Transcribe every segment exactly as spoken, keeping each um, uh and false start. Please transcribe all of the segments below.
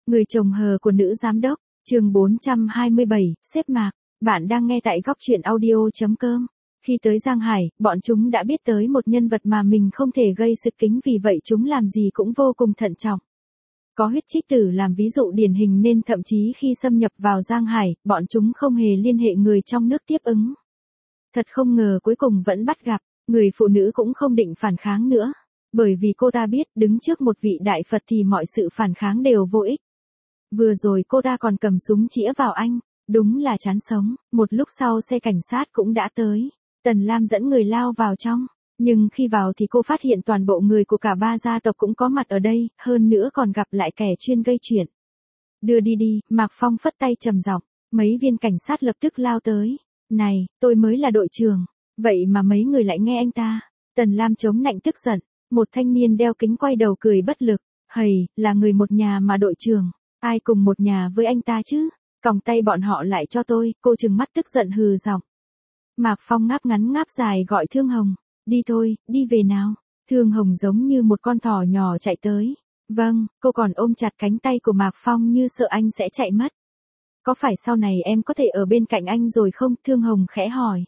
Người chồng hờ của nữ giám đốc, chương bốn trăm hai mươi bảy, xếp Mạc. Bạn đang nghe tại góc truyện audio chấm com. Khi tới Giang Hải, bọn chúng đã biết tới một nhân vật mà mình không thể gây sự kính, vì vậy chúng làm gì cũng vô cùng thận trọng. Có huyết trích tử làm ví dụ điển hình nên thậm chí khi xâm nhập vào Giang Hải, bọn chúng không hề liên hệ người trong nước tiếp ứng. Thật không ngờ cuối cùng vẫn bắt gặp, người phụ nữ cũng không định phản kháng nữa. Bởi vì cô ta biết đứng trước một vị đại Phật thì mọi sự phản kháng đều vô ích. Vừa rồi cô ta còn cầm súng chĩa vào anh, đúng là chán sống. Một lúc sau xe cảnh sát cũng đã tới. Tần Lam dẫn người lao vào trong. Nhưng khi vào thì cô phát hiện toàn bộ người của cả ba gia tộc cũng có mặt ở đây, hơn nữa còn gặp lại kẻ chuyên gây chuyện. Đưa đi đi, Mạc Phong phất tay trầm giọng. Mấy viên cảnh sát lập tức lao tới. Này, tôi mới là đội trưởng. Vậy mà mấy người lại nghe anh ta. Tần Lam chống nạnh tức giận. Một thanh niên đeo kính quay đầu cười bất lực. Hầy, là người một nhà mà đội trưởng. Ai cùng một nhà với anh ta chứ? Còng tay bọn họ lại cho tôi. Cô trừng mắt tức giận hừ giọng. Mạc Phong ngáp ngắn ngáp dài gọi Thương Hồng. Đi thôi, đi về nào. Thương Hồng giống như một con thỏ nhỏ chạy tới. Vâng, cô còn ôm chặt cánh tay của Mạc Phong như sợ anh sẽ chạy mất. Có phải sau này em có thể ở bên cạnh anh rồi không? Thương Hồng khẽ hỏi.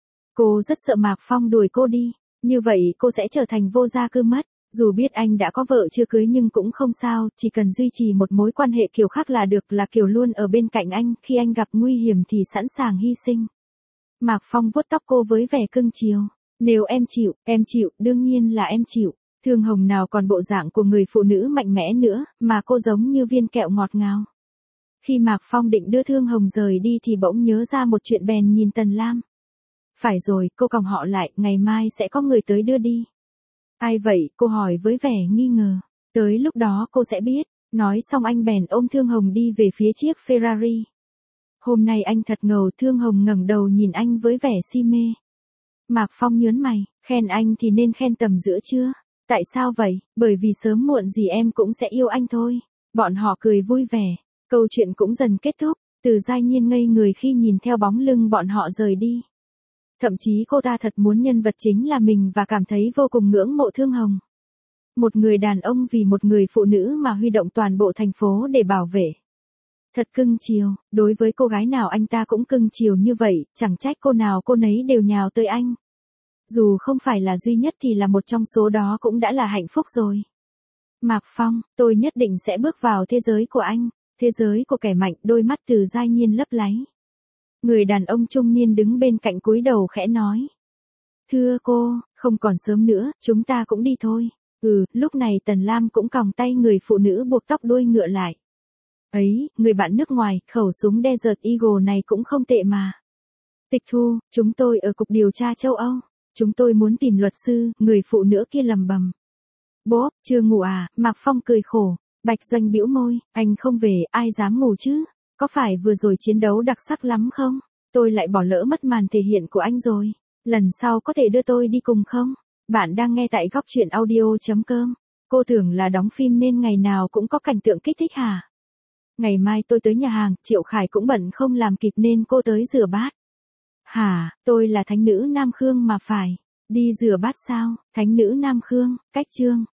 Cô rất sợ Mạc Phong đuổi cô đi. Như vậy cô sẽ trở thành vô gia cư mất. Dù biết anh đã có vợ chưa cưới nhưng cũng không sao, chỉ cần duy trì một mối quan hệ kiểu khác là được, là kiểu luôn ở bên cạnh anh, khi anh gặp nguy hiểm thì sẵn sàng hy sinh. Mạc Phong vuốt tóc cô với vẻ cưng chiều. Nếu em chịu, em chịu, đương nhiên là em chịu. Thương Hồng nào còn bộ dạng của người phụ nữ mạnh mẽ nữa, mà cô giống như viên kẹo ngọt ngào. Khi Mạc Phong định đưa Thương Hồng rời đi thì bỗng nhớ ra một chuyện bèn nhìn Tần Lam. Phải rồi, cô còng họ lại, ngày mai sẽ có người tới đưa đi. Ai vậy? Cô hỏi với vẻ nghi ngờ. Tới lúc đó cô sẽ biết. Nói xong anh bèn ôm Thương Hồng đi về phía chiếc Ferrari. Hôm nay anh thật ngầu. Thương Hồng ngẩng đầu nhìn anh với vẻ si mê. Mạc Phong nhớn mày, khen anh thì nên khen tầm giữa chưa? Tại sao vậy? Bởi vì sớm muộn gì em cũng sẽ yêu anh thôi. Bọn họ cười vui vẻ. Câu chuyện cũng dần kết thúc. Từ Giai Nhiên ngây người khi nhìn theo bóng lưng bọn họ rời đi. Thậm chí cô ta thật muốn nhân vật chính là mình và cảm thấy vô cùng ngưỡng mộ Thương Hồng. Một người đàn ông vì một người phụ nữ mà huy động toàn bộ thành phố để bảo vệ. Thật cưng chiều, đối với cô gái nào anh ta cũng cưng chiều như vậy, chẳng trách cô nào cô nấy đều nhào tới anh. Dù không phải là duy nhất thì là một trong số đó cũng đã là hạnh phúc rồi. Mạc Phong, tôi nhất định sẽ bước vào thế giới của anh, thế giới của kẻ mạnh. Đôi mắt Từ Giai Nhiên lấp láy. Người đàn ông trung niên đứng bên cạnh cúi đầu khẽ nói. Thưa cô, không còn sớm nữa, chúng ta cũng đi thôi. Ừ, lúc này Tần Lam cũng còng tay người phụ nữ buộc tóc đuôi ngựa lại. Ấy, người bạn nước ngoài, khẩu súng Desert Eagle này cũng không tệ mà. Tịch Thu, chúng tôi ở cục điều tra châu Âu. Chúng tôi muốn tìm luật sư, người phụ nữ kia lầm bầm. Bố, chưa ngủ à? Mạc Phong cười khổ. Bạch Doanh bĩu môi, anh không về, ai dám ngủ chứ? Có phải vừa rồi chiến đấu đặc sắc lắm không? Tôi lại bỏ lỡ mất màn thể hiện của anh rồi. Lần sau có thể đưa tôi đi cùng không? Bạn đang nghe tại góc truyện audio chấm com. Cô tưởng là đóng phim nên ngày nào cũng có cảnh tượng kích thích hả? Ngày mai tôi tới nhà hàng, Triệu Khải cũng bận không làm kịp nên cô tới rửa bát. Hả, tôi là thánh nữ Nam Khương mà phải. Đi rửa bát sao? Thánh nữ Nam Khương, cách chương.